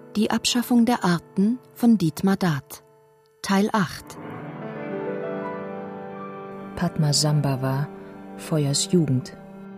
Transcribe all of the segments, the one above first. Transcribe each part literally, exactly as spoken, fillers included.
Die Abschaffung der Arten von Dietmar Dath. Teil acht. Padmasambhava, Feuers Jugend.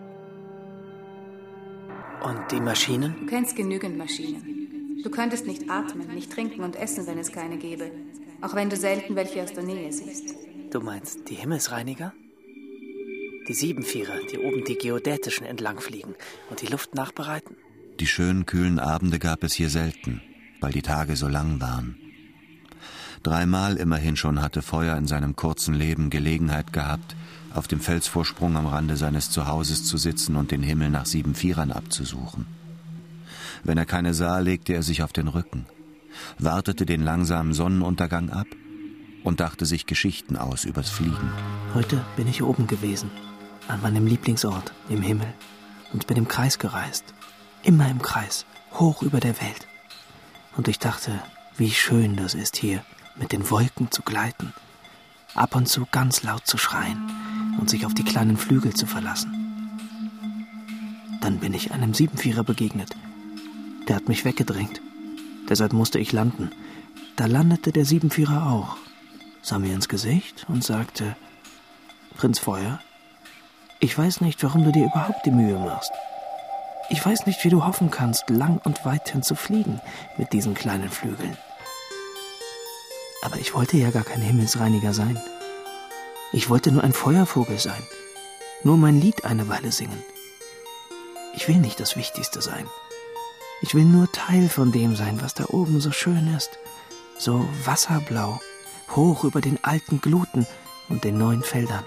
Und die Maschinen? Du kennst genügend Maschinen. Du könntest nicht atmen, nicht trinken und essen, wenn es keine gäbe. Auch wenn du selten welche aus der Nähe siehst. Du meinst die Himmelsreiniger? Die Siebenvierer, die oben die Geodätischen entlangfliegen und die Luft nachbereiten? Die schönen, kühlen Abende gab es hier selten, weil die Tage so lang waren. Dreimal immerhin schon hatte Feuer in seinem kurzen Leben Gelegenheit gehabt, auf dem Felsvorsprung am Rande seines Zuhauses zu sitzen und den Himmel nach Siebenvierern abzusuchen. Wenn er keine sah, legte er sich auf den Rücken, wartete den langsamen Sonnenuntergang ab und dachte sich Geschichten aus übers Fliegen. Heute bin ich oben gewesen, an meinem Lieblingsort, im Himmel, und bin im Kreis gereist. Immer im Kreis, hoch über der Welt. Und ich dachte, wie schön das ist hier, mit den Wolken zu gleiten, ab und zu ganz laut zu schreien und sich auf die kleinen Flügel zu verlassen. Dann bin ich einem Siebenvierer begegnet. Der hat mich weggedrängt. Deshalb musste ich landen. Da landete der Siebenvierer auch, sah mir ins Gesicht und sagte: Prinz Feuer, ich weiß nicht, warum du dir überhaupt die Mühe machst. Ich weiß nicht, wie du hoffen kannst, lang und weit hin zu fliegen mit diesen kleinen Flügeln. Aber ich wollte ja gar kein Himmelsreiniger sein. Ich wollte nur ein Feuervogel sein, nur mein Lied eine Weile singen. Ich will nicht das Wichtigste sein. Ich will nur Teil von dem sein, was da oben so schön ist, so wasserblau, hoch über den alten Gluten und den neuen Feldern.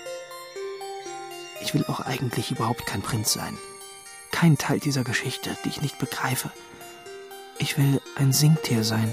Ich will auch eigentlich überhaupt kein Prinz sein. Kein Teil dieser Geschichte, die ich nicht begreife. Ich will ein Singtier sein.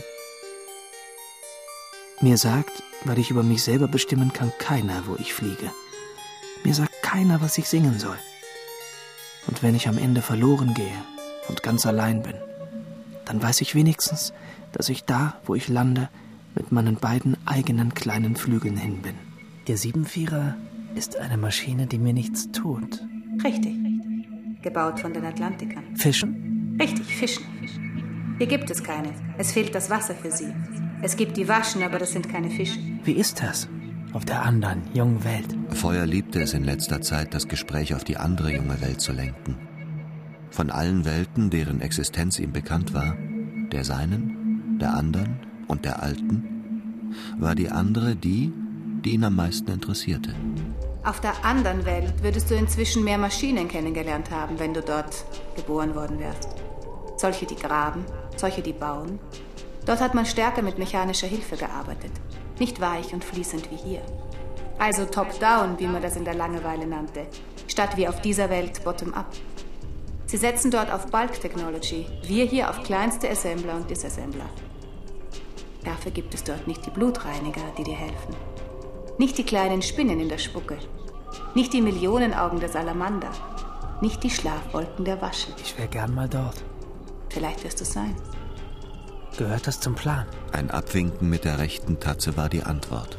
Mir sagt, weil ich über mich selber bestimmen kann, keiner, wo ich fliege. Mir sagt keiner, was ich singen soll. Und wenn ich am Ende verloren gehe und ganz allein bin, dann weiß ich wenigstens, dass ich da, wo ich lande, mit meinen beiden eigenen kleinen Flügeln hin bin. Der Siebenvierer ist eine Maschine, die mir nichts tut. Richtig. Gebaut von den Atlantikern. Fischen? Richtig, Fischen. Hier gibt es keine. Es fehlt das Wasser für sie. Es gibt die Waschen, aber das sind keine Fische. Wie ist das auf der anderen jungen Welt? Feuer liebte es in letzter Zeit, das Gespräch auf die andere junge Welt zu lenken. Von allen Welten, deren Existenz ihm bekannt war, der seinen, der anderen und der alten, war die andere die, die ihn am meisten interessierte. Auf der anderen Welt würdest du inzwischen mehr Maschinen kennengelernt haben, wenn du dort geboren worden wärst. Solche, die graben, solche, die bauen. Dort hat man stärker mit mechanischer Hilfe gearbeitet. Nicht weich und fließend wie hier. Also top-down, wie man das in der Langeweile nannte, statt wie auf dieser Welt bottom-up. Sie setzen dort auf Bulk-Technology, wir hier auf kleinste Assembler und Disassembler. Dafür gibt es dort nicht die Blutreiniger, die dir helfen. Nicht die kleinen Spinnen in der Spucke. Nicht die Millionenaugen der Salamander. Nicht die Schlafwolken der Waschen. Ich wäre gern mal dort. Vielleicht wirst du es sein. Gehört das zum Plan? Ein Abwinken mit der rechten Tatze war die Antwort.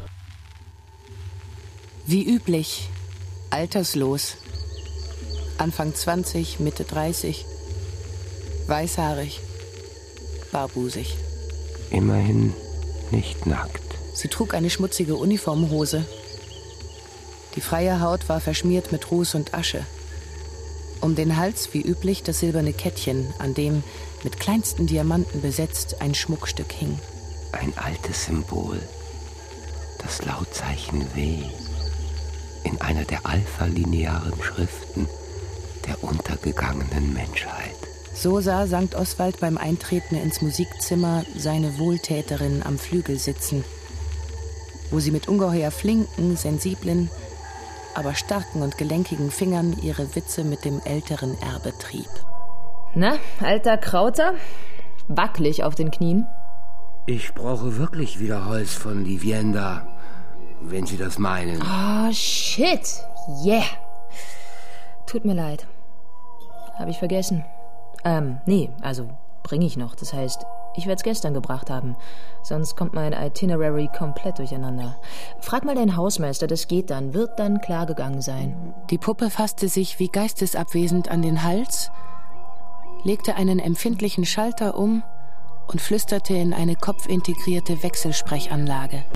Wie üblich, alterslos. Anfang zwanzig, Mitte dreißig. Weißhaarig, barbusig. Immerhin nicht nackt. Sie trug eine schmutzige Uniformhose. Die freie Haut war verschmiert mit Ruß und Asche. Um den Hals, wie üblich, das silberne Kettchen, an dem, mit kleinsten Diamanten besetzt, ein Schmuckstück hing. Ein altes Symbol. Das Lautzeichen W. In einer der alphalinearen Schriften der untergegangenen Menschheit. So sah Sankt Oswald beim Eintreten ins Musikzimmer seine Wohltäterin am Flügel sitzen, wo sie mit ungeheuer flinken, sensiblen, aber starken und gelenkigen Fingern ihre Witze mit dem älteren Erbe trieb. Na, alter Krauter? Wackelig auf den Knien? Ich brauche wirklich wieder Holz von die Vienda, wenn Sie das meinen. Oh, shit. Yeah. Tut mir leid. Hab ich vergessen. Ähm, nee, also bringe ich noch. Das heißt, ich werde es gestern gebracht haben. Sonst kommt mein Itinerary komplett durcheinander. Frag mal deinen Hausmeister, das geht dann. Wird dann klar gegangen sein. Die Puppe fasste sich wie geistesabwesend an den Hals, legte einen empfindlichen Schalter um und flüsterte in eine kopfintegrierte Wechselsprechanlage.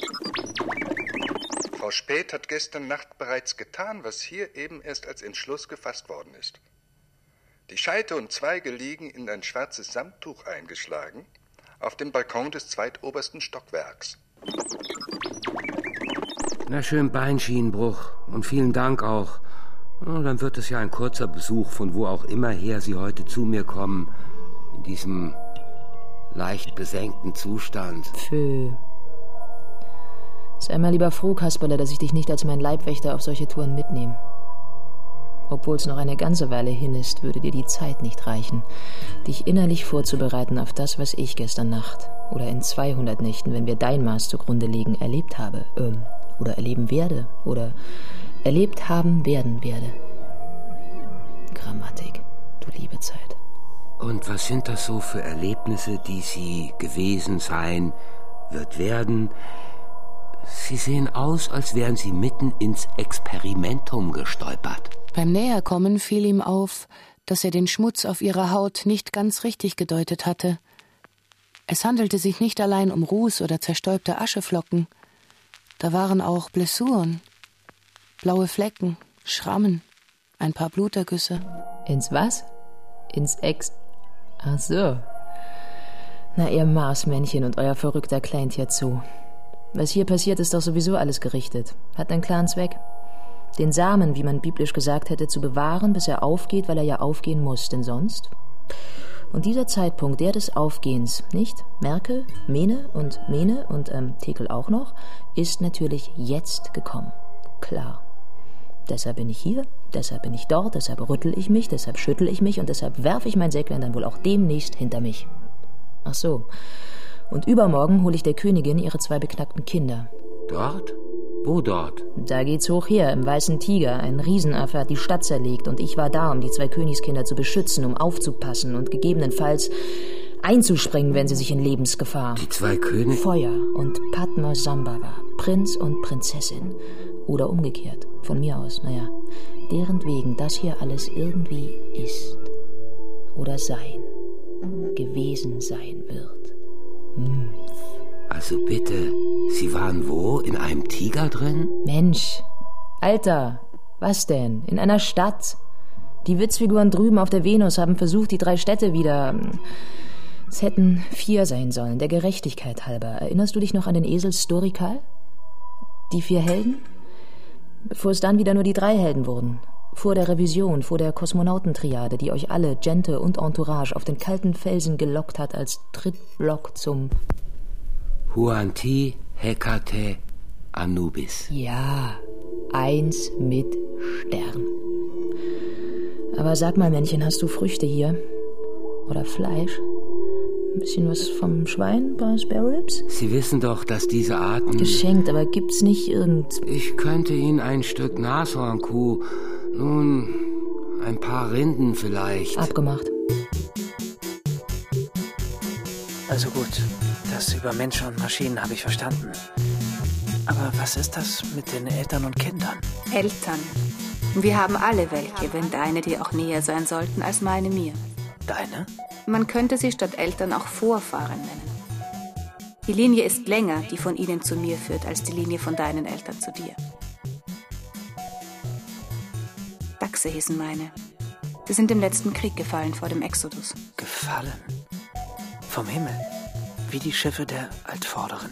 Frau Späth hat gestern Nacht bereits getan, was hier eben erst als Entschluss gefasst worden ist. Die Scheite und Zweige liegen in ein schwarzes Samttuch eingeschlagen auf dem Balkon des zweitobersten Stockwerks. Na schön, Beinschienenbruch und vielen Dank auch. Oh, dann wird es ja ein kurzer Besuch, von wo auch immer her Sie heute zu mir kommen, in diesem leicht besenkten Zustand. Pfö. Sei mal lieber froh, Kasperle, dass ich dich nicht als mein Leibwächter auf solche Touren mitnehme. Obwohl es noch eine ganze Weile hin ist, würde dir die Zeit nicht reichen, dich innerlich vorzubereiten auf das, was ich gestern Nacht oder in zweihundert Nächten, wenn wir dein Maß zugrunde legen, erlebt habe, ähm, oder erleben werde, oder erlebt haben werden werde. Grammatik, du liebe Zeit. Und was sind das so für Erlebnisse, die Sie gewesen sein, wird werden? Sie sehen aus, als wären Sie mitten ins Experimentum gestolpert. Beim Näherkommen fiel ihm auf, dass er den Schmutz auf ihrer Haut nicht ganz richtig gedeutet hatte. Es handelte sich nicht allein um Ruß oder zerstäubte Ascheflocken. Da waren auch Blessuren, blaue Flecken, Schrammen, ein paar Blutergüsse. Ins was? Ins Ex... Ach so. Na, ihr Marsmännchen und euer verrückter Kleintierzoo. Was hier passiert, ist doch sowieso alles gerichtet. Hat einen klaren Zweck. Den Samen, wie man biblisch gesagt hätte, zu bewahren, bis er aufgeht, weil er ja aufgehen muss, denn sonst... Und dieser Zeitpunkt, der des Aufgehens, nicht? Merke, Mene und Mene und ähm, Tekel auch noch, ist natürlich jetzt gekommen. Klar. Deshalb bin ich hier, deshalb bin ich dort, deshalb rüttel ich mich, deshalb schüttel ich mich und deshalb werfe ich mein Säcklein dann wohl auch demnächst hinter mich. Ach so. Und übermorgen hole ich der Königin ihre zwei beknackten Kinder. Dort? Wo dort? Da geht's hoch her, im Weißen Tiger. Ein Riesenaffe hat die Stadt zerlegt und ich war da, um die zwei Königskinder zu beschützen, um aufzupassen und gegebenenfalls einzuspringen, wenn sie sich in Lebensgefahr... Die zwei Könige? Feuer und Padma Sambhava, Prinz und Prinzessin. Oder umgekehrt, von mir aus, naja. Deren wegen das hier alles irgendwie ist. Oder sein. Gewesen sein wird. Hm. Also bitte, Sie waren wo? In einem Tiger drin? Mensch, Alter, was denn? In einer Stadt. Die Witzfiguren drüben auf der Venus haben versucht, die drei Städte wieder... Es hätten vier sein sollen, der Gerechtigkeit halber. Erinnerst du dich noch an den Esel Storikal? Die vier Helden? Bevor es dann wieder nur die drei Helden wurden. Vor der Revision, vor der Kosmonautentriade, die euch alle, Gente und Entourage, auf den kalten Felsen gelockt hat als Trittblock zum... Huanti Hekate Anubis. Ja, eins mit Stern. Aber sag mal, Männchen, hast du Früchte hier? Oder Fleisch? Ein bisschen was vom Schwein, ein paar Spare Ribs? Sie wissen doch, dass diese Arten... Geschenkt, aber gibt's nicht irgend... Ich könnte Ihnen ein Stück Nashornkuh, nun, ein paar Rinden vielleicht. Abgemacht. Also gut, das über Menschen und Maschinen habe ich verstanden. Aber was ist das mit den Eltern und Kindern? Eltern. Wir haben alle welche, wenn deine dir auch näher sein sollten als meine mir. Deine? Man könnte sie statt Eltern auch Vorfahren nennen. Die Linie ist länger, die von ihnen zu mir führt, als die Linie von deinen Eltern zu dir. Dachse hießen meine. Sie sind im letzten Krieg gefallen vor dem Exodus. Gefallen? Vom Himmel? Wie die Schiffe der Altvorderen?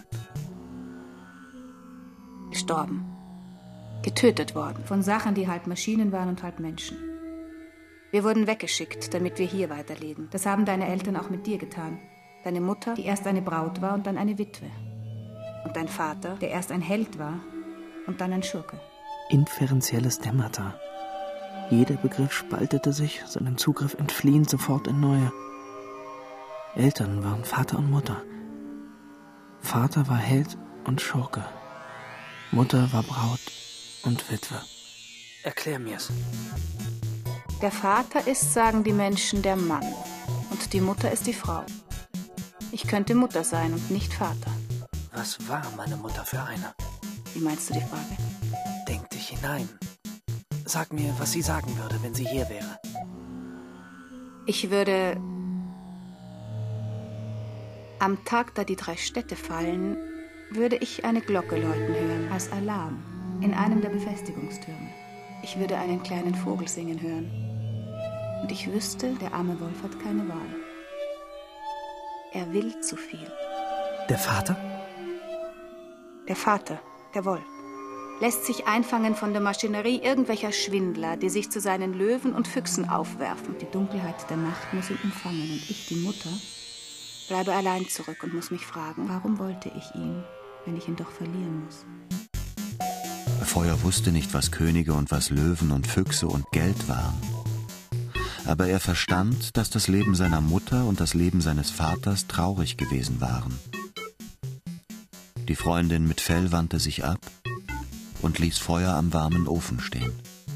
Gestorben. Getötet worden. Von Sachen, die halb Maschinen waren und halb Menschen. Wir wurden weggeschickt, damit wir hier weiterleben. Das haben deine Eltern auch mit dir getan. Deine Mutter, die erst eine Braut war und dann eine Witwe. Und dein Vater, der erst ein Held war und dann ein Schurke. Inferenzielles Dämmata. Jeder Begriff spaltete sich, seinem Zugriff entfliehend sofort in neue. Eltern waren Vater und Mutter. Vater war Held und Schurke. Mutter war Braut und Witwe. Erklär mir's. Der Vater ist, sagen die Menschen, der Mann. Und die Mutter ist die Frau. Ich könnte Mutter sein und nicht Vater. Was war meine Mutter für eine? Wie meinst du die Frage? Denk dich hinein. Sag mir, was sie sagen würde, wenn sie hier wäre. Ich würde Am Tag, da die drei Städte fallen, würde ich eine Glocke läuten hören, als Alarm, in einem der Befestigungstürme. Ich würde einen kleinen Vogel singen hören. Und ich wüsste, der arme Wolf hat keine Wahl. Er will zu viel. Der Vater? Der Vater, der Wolf, lässt sich einfangen von der Maschinerie irgendwelcher Schwindler, die sich zu seinen Löwen und Füchsen aufwerfen. Die Dunkelheit der Nacht muss ihn umfangen und ich, die Mutter, bleibe allein zurück und muss mich fragen, warum wollte ich ihn, wenn ich ihn doch verlieren muss? Feuer wusste nicht, was Könige und was Löwen und Füchse und Geld waren. Aber er verstand, dass das Leben seiner Mutter und das Leben seines Vaters traurig gewesen waren. Die Freundin mit Fell wandte sich ab und ließ Feuer am warmen Ofen stehen.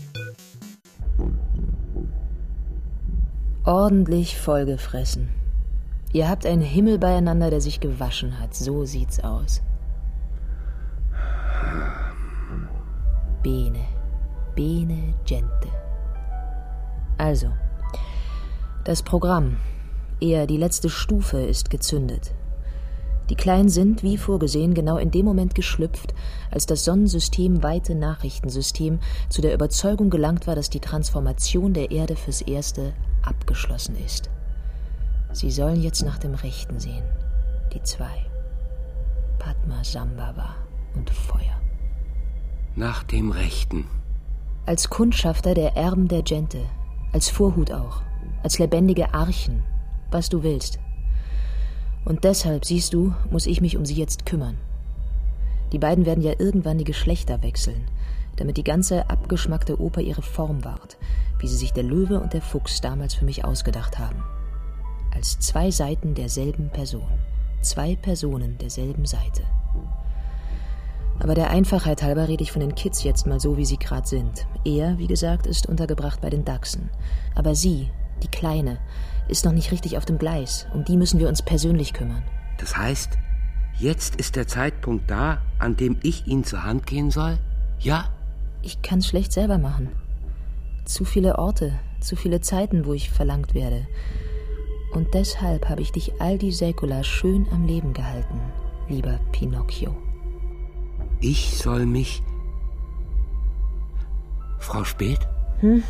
Ordentlich vollgefressen. Ihr habt einen Himmel beieinander, der sich gewaschen hat. So sieht's aus. Bene, bene gente. Also, das Programm, eher die letzte Stufe, ist gezündet. Die Kleinen sind, wie vorgesehen, genau in dem Moment geschlüpft, als das Sonnensystem weite Nachrichtensystem zu der Überzeugung gelangt war, dass die Transformation der Erde fürs Erste abgeschlossen ist. Sie sollen jetzt nach dem Rechten sehen, die zwei. Padmasambhava und Feuer. Nach dem Rechten. Als Kundschafter der Erben der Gente, als Vorhut auch, als lebendige Archen, was du willst. Und deshalb, siehst du, muss ich mich um sie jetzt kümmern. Die beiden werden ja irgendwann die Geschlechter wechseln, damit die ganze abgeschmackte Oper ihre Form wahrt, wie sie sich der Löwe und der Fuchs damals für mich ausgedacht haben. Als zwei Seiten derselben Person. Zwei Personen derselben Seite. Aber der Einfachheit halber rede ich von den Kids jetzt mal so, wie sie gerade sind. Er, wie gesagt, ist untergebracht bei den Dachsen. Aber sie, die Kleine, ist noch nicht richtig auf dem Gleis. Um die müssen wir uns persönlich kümmern. Das heißt, jetzt ist der Zeitpunkt da, an dem ich ihn zur Hand gehen soll? Ja? Ich kann's schlecht selber machen. Zu viele Orte, zu viele Zeiten, wo ich verlangt werde. Und deshalb habe ich dich all die Säkula schön am Leben gehalten, lieber Pinocchio. Ich soll mich... Frau Speth? Hm?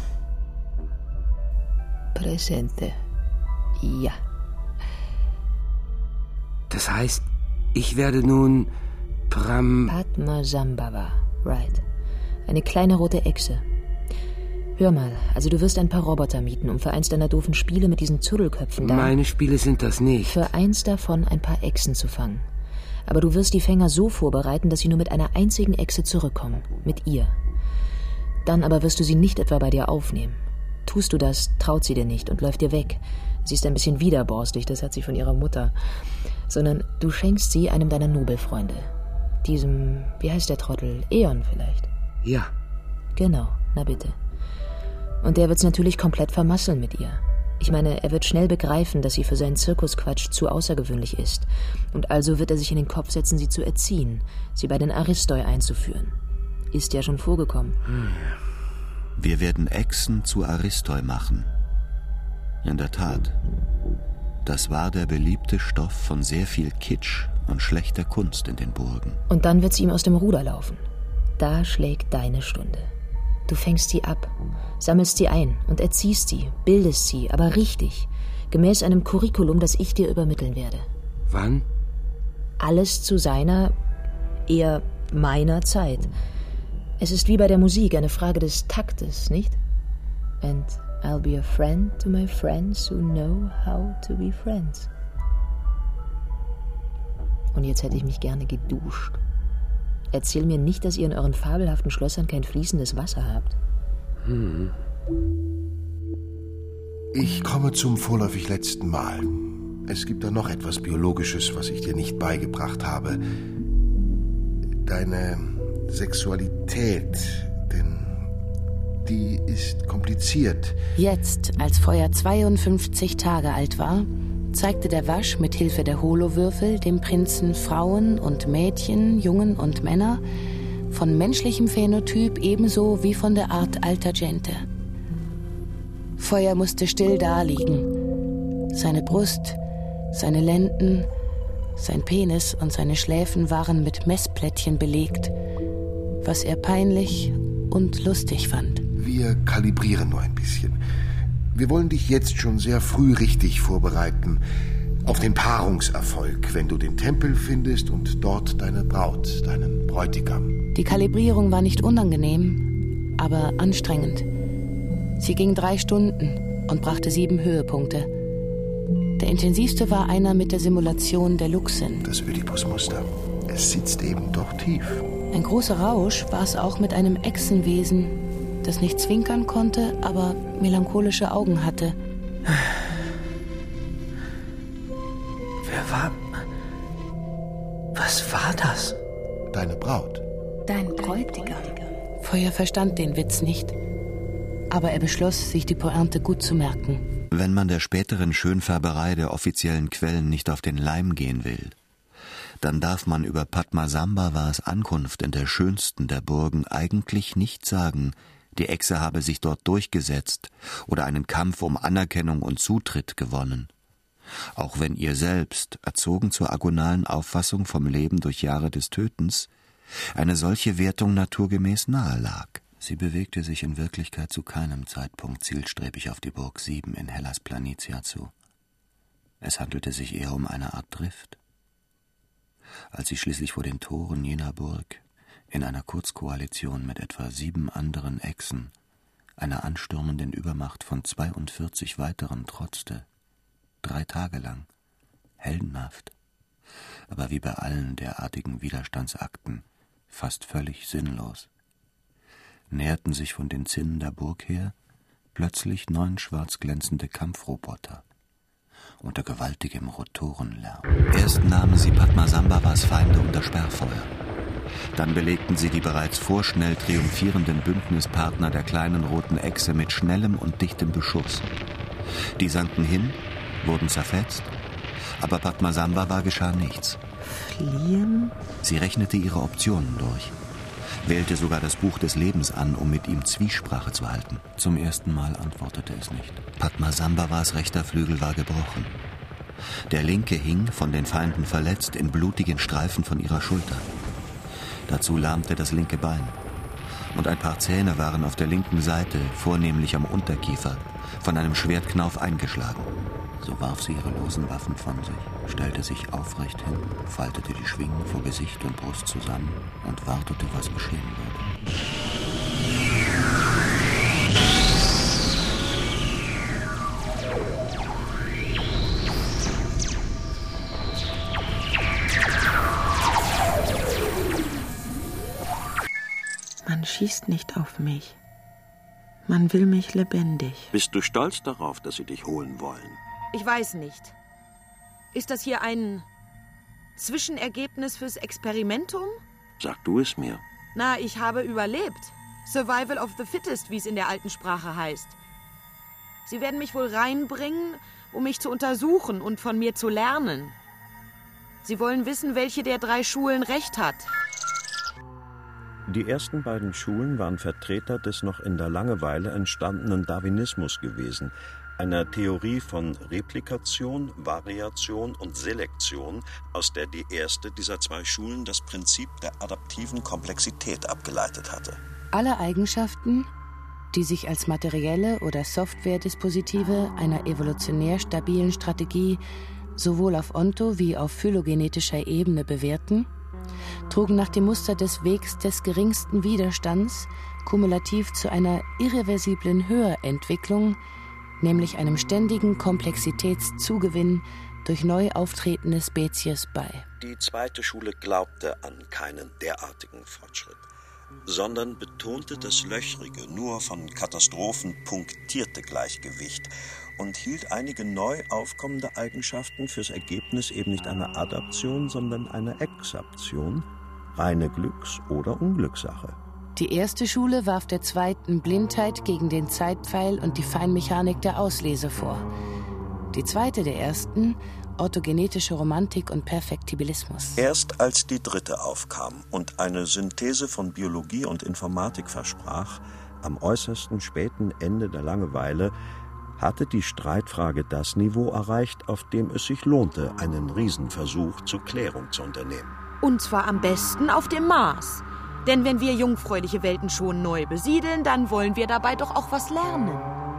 Presente. Ja. Das heißt, ich werde nun Pram... Padmasambhava, right. Eine kleine rote Echse. Hör mal, also du wirst ein paar Roboter mieten, um für eins deiner doofen Spiele mit diesen Zuddelköpfen da... Meine Spiele sind das nicht. Für eins davon ein paar Echsen zu fangen. Aber du wirst die Fänger so vorbereiten, dass sie nur mit einer einzigen Echse zurückkommen. Mit ihr. Dann aber wirst du sie nicht etwa bei dir aufnehmen. Tust du das, traut sie dir nicht und läuft dir weg. Sie ist ein bisschen widerborstig, das hat sie von ihrer Mutter. Sondern du schenkst sie einem deiner Nobelfreunde. Diesem, wie heißt der Trottel? Eon vielleicht? Ja. Genau, na bitte. Und der wird's natürlich komplett vermasseln mit ihr. Ich meine, er wird schnell begreifen, dass sie für seinen Zirkusquatsch zu außergewöhnlich ist. Und also wird er sich in den Kopf setzen, sie zu erziehen, sie bei den Aristoi einzuführen. Ist ja schon vorgekommen. Wir werden Echsen zu Aristoi machen. In der Tat. Das war der beliebte Stoff von sehr viel Kitsch und schlechter Kunst in den Burgen. Und dann wird sie ihm aus dem Ruder laufen. Da schlägt deine Stunde. Du fängst sie ab, sammelst sie ein und erziehst sie, bildest sie, aber richtig, gemäß einem Curriculum, das ich dir übermitteln werde. Wann? Alles zu seiner, eher meiner Zeit. Es ist wie bei der Musik, eine Frage des Taktes, nicht? And I'll be a friend to my friends who know how to be friends. Und jetzt hätte ich mich gerne geduscht. Erzähl mir nicht, dass ihr in euren fabelhaften Schlössern kein fließendes Wasser habt. Hm. Ich komme zum vorläufig letzten Mal. Es gibt da noch etwas Biologisches, was ich dir nicht beigebracht habe. Deine Sexualität, denn die ist kompliziert. Jetzt, als Feuer zweiundfünfzig Tage alt war, zeigte der Wasch mit Hilfe der Holowürfel dem Prinzen Frauen und Mädchen, Jungen und Männer, von menschlichem Phänotyp ebenso wie von der Art alter Gente. Feuer musste still daliegen. Seine Brust, seine Lenden, Sein Penis und seine Schläfen waren mit Messplättchen belegt, was er peinlich und lustig fand. Wir kalibrieren nur ein bisschen. Wir wollen dich jetzt schon sehr früh richtig vorbereiten auf den Paarungserfolg, wenn du den Tempel findest und dort deine Braut, deinen Bräutigam. Die Kalibrierung war nicht unangenehm, aber anstrengend. Sie ging drei Stunden und brachte sieben Höhepunkte. Der intensivste war einer mit der Simulation der Luchsin. Das Ödipusmuster. Es sitzt eben doch tief. Ein großer Rausch war es auch mit einem Echsenwesen, das nicht zwinkern konnte, aber melancholische Augen hatte. Wer war... Was war das? Deine Braut. Dein Bräutigam. Feuer verstand den Witz nicht, aber er beschloss, sich die Pointe gut zu merken. Wenn man der späteren Schönfärberei der offiziellen Quellen nicht auf den Leim gehen will, dann darf man über Padmasambhavas Ankunft in der schönsten der Burgen eigentlich nicht sagen, die Echse habe sich dort durchgesetzt oder einen Kampf um Anerkennung und Zutritt gewonnen. Auch wenn ihr selbst, erzogen zur agonalen Auffassung vom Leben durch Jahre des Tötens, eine solche Wertung naturgemäß nahe lag. Sie bewegte sich in Wirklichkeit zu keinem Zeitpunkt zielstrebig auf die Burg Sieben in Hellas Planitia zu. Es handelte sich eher um eine Art Drift. Als sie schließlich vor den Toren jener Burg in einer Kurzkoalition mit etwa sieben anderen Echsen einer anstürmenden Übermacht von zweiundvierzig weiteren trotzte, drei Tage lang, heldenhaft, aber wie bei allen derartigen Widerstandsakten fast völlig sinnlos, näherten sich von den Zinnen der Burg her plötzlich neun schwarz glänzende Kampfroboter unter gewaltigem Rotorenlärm. Erst nahmen sie Padmasambhavas Feinde unter Sperrfeuer. Dann belegten sie die bereits vorschnell triumphierenden Bündnispartner der kleinen roten Echse mit schnellem und dichtem Beschuss. Die sanken hin, wurden zerfetzt, aber Padmasambhava geschah nichts. Fliehen? Sie rechnete ihre Optionen durch, wählte sogar das Buch des Lebens an, um mit ihm Zwiesprache zu halten. Zum ersten Mal antwortete es nicht. Padmasambhavas rechter Flügel war gebrochen. Der linke hing, von den Feinden verletzt, in blutigen Streifen von ihrer Schulter. Dazu lahmte das linke Bein. Und ein paar Zähne waren auf der linken Seite, vornehmlich am Unterkiefer, von einem Schwertknauf eingeschlagen. So warf sie ihre losen Waffen von sich, stellte sich aufrecht hin, faltete die Schwingen vor Gesicht und Brust zusammen und wartete, was geschehen würde. Man schießt nicht auf mich. Man will mich lebendig. Bist du stolz darauf, dass sie dich holen wollen? Ich weiß nicht. Ist das hier ein Zwischenergebnis fürs Experimentum? Sag du es mir. Na, ich habe überlebt. Survival of the Fittest, wie es in der alten Sprache heißt. Sie werden mich wohl reinbringen, um mich zu untersuchen und von mir zu lernen. Sie wollen wissen, welche der drei Schulen recht hat. Die ersten beiden Schulen waren Vertreter des noch in der Langeweile entstandenen Darwinismus gewesen, einer Theorie von Replikation, Variation und Selektion, aus der die erste dieser zwei Schulen das Prinzip der adaptiven Komplexität abgeleitet hatte. Alle Eigenschaften, die sich als materielle oder Software-Dispositive einer evolutionär stabilen Strategie sowohl auf onto- wie auf phylogenetischer Ebene bewährten, trugen nach dem Muster des Wegs des geringsten Widerstands kumulativ zu einer irreversiblen Höherentwicklung, nämlich einem ständigen Komplexitätszugewinn durch neu auftretende Spezies bei. Die zweite Schule glaubte an keinen derartigen Fortschritt, sondern betonte das löchrige, nur von Katastrophen punktierte Gleichgewicht und hielt einige neu aufkommende Eigenschaften fürs Ergebnis eben nicht einer Adaption, sondern einer Exaption, reine Glücks- oder Unglückssache. Die erste Schule warf der zweiten Blindheit gegen den Zeitpfeil und die Feinmechanik der Auslese vor. Die zweite der ersten, orthogenetische Romantik und Perfektibilismus. Erst als die dritte aufkam und eine Synthese von Biologie und Informatik versprach, am äußersten späten Ende der Langeweile, hatte die Streitfrage das Niveau erreicht, auf dem es sich lohnte, einen Riesenversuch zur Klärung zu unternehmen. Und zwar am besten auf dem Mars. Denn wenn wir jungfräuliche Welten schon neu besiedeln, dann wollen wir dabei doch auch was lernen.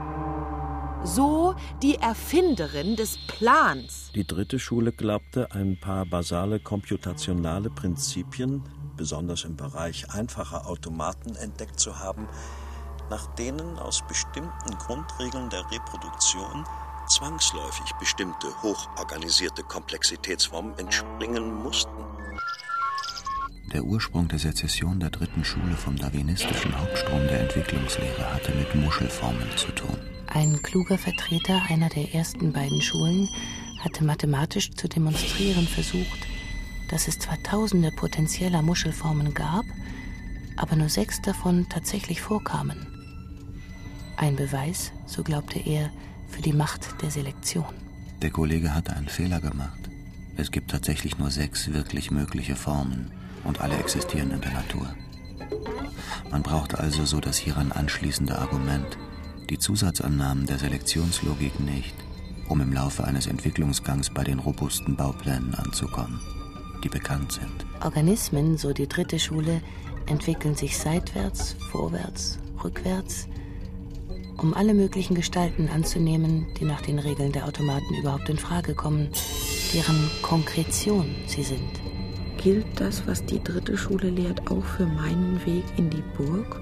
So die Erfinderin des Plans. Die dritte Schule glaubte, ein paar basale komputationale Prinzipien, besonders im Bereich einfacher Automaten, entdeckt zu haben, nach denen aus bestimmten Grundregeln der Reproduktion zwangsläufig bestimmte hochorganisierte Komplexitätsformen entspringen mussten. Der Ursprung der Sezession der dritten Schule vom darwinistischen Hauptstrom der Entwicklungslehre hatte mit Muschelformen zu tun. Ein kluger Vertreter einer der ersten beiden Schulen hatte mathematisch zu demonstrieren versucht, dass es zwar tausende potenzieller Muschelformen gab, aber nur sechs davon tatsächlich vorkamen. Ein Beweis, so glaubte er, für die Macht der Selektion. Der Kollege hatte einen Fehler gemacht. Es gibt tatsächlich nur sechs wirklich mögliche Formen und alle existieren in der Natur. Man braucht also so das hieran anschließende Argument, die Zusatzannahmen der Selektionslogik nicht, um im Laufe eines Entwicklungsgangs bei den robusten Bauplänen anzukommen, die bekannt sind. Organismen, so die dritte Schule, entwickeln sich seitwärts, vorwärts, rückwärts, um alle möglichen Gestalten anzunehmen, die nach den Regeln der Automaten überhaupt in Frage kommen, deren Konkretion sie sind. Gilt das, was die dritte Schule lehrt, auch für meinen Weg in die Burg?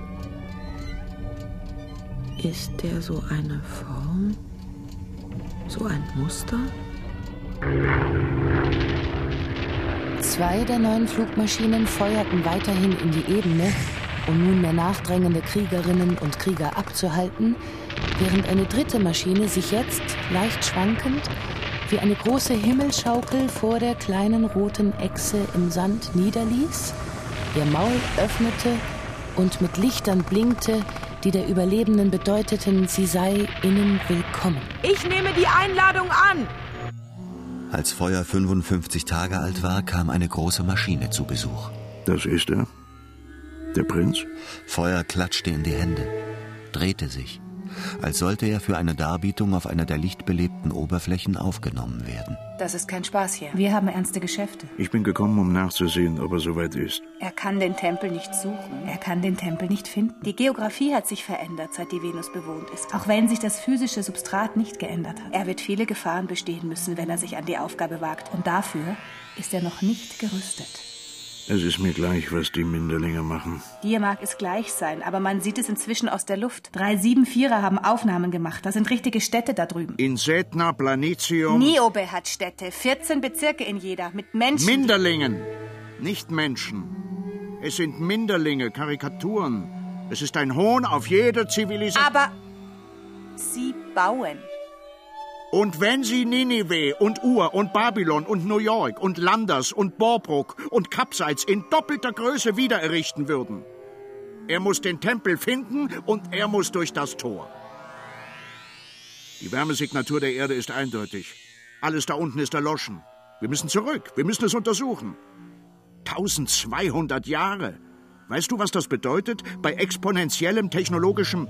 Ist der so eine Form? So ein Muster? Zwei der neuen Flugmaschinen feuerten weiterhin in die Ebene, um nunmehr nachdrängende Kriegerinnen und Krieger abzuhalten, während eine dritte Maschine sich jetzt, leicht schwankend, wie eine große Himmelschaukel vor der kleinen roten Echse im Sand niederließ, ihr Maul öffnete und mit Lichtern blinkte, die der Überlebenden bedeuteten, sie sei innen willkommen. Ich nehme die Einladung an! Als Feuer fünfundfünfzig Tage alt war, kam eine große Maschine zu Besuch. Das ist er? Der Prinz? Feuer klatschte in die Hände, drehte sich, als sollte er für eine Darbietung auf einer der lichtbelebten Oberflächen aufgenommen werden. Das ist kein Spaß hier. Wir haben ernste Geschäfte. Ich bin gekommen, um nachzusehen, ob er soweit ist. Er kann den Tempel nicht suchen. Er kann den Tempel nicht finden. Die Geografie hat sich verändert, seit die Venus bewohnt ist. Auch wenn sich das physische Substrat nicht geändert hat. Er wird viele Gefahren bestehen müssen, wenn er sich an die Aufgabe wagt. Und dafür ist er noch nicht gerüstet. Es ist mir gleich, was die Minderlinge machen. Dir mag es gleich sein, aber man sieht es inzwischen aus der Luft. Drei sieben Vierer haben Aufnahmen gemacht. Da sind richtige Städte da drüben. In Setna, Planetium... Niobe hat Städte. vierzehn Bezirke in jeder. Mit Menschen... Minderlingen, nicht Menschen. Es sind Minderlinge, Karikaturen. Es ist ein Hohn auf jede Zivilisation. Aber sie bauen. Und wenn sie Ninive und Ur und Babylon und New York und Landers und Borbruck und Kapseits in doppelter Größe wiedererrichten würden, er muss den Tempel finden und er muss durch das Tor. Die Wärmesignatur der Erde ist eindeutig. Alles da unten ist erloschen. Wir müssen zurück. Wir müssen es untersuchen. eintausendzweihundert Jahre. Weißt du, was das bedeutet? Bei exponentiellem technologischem...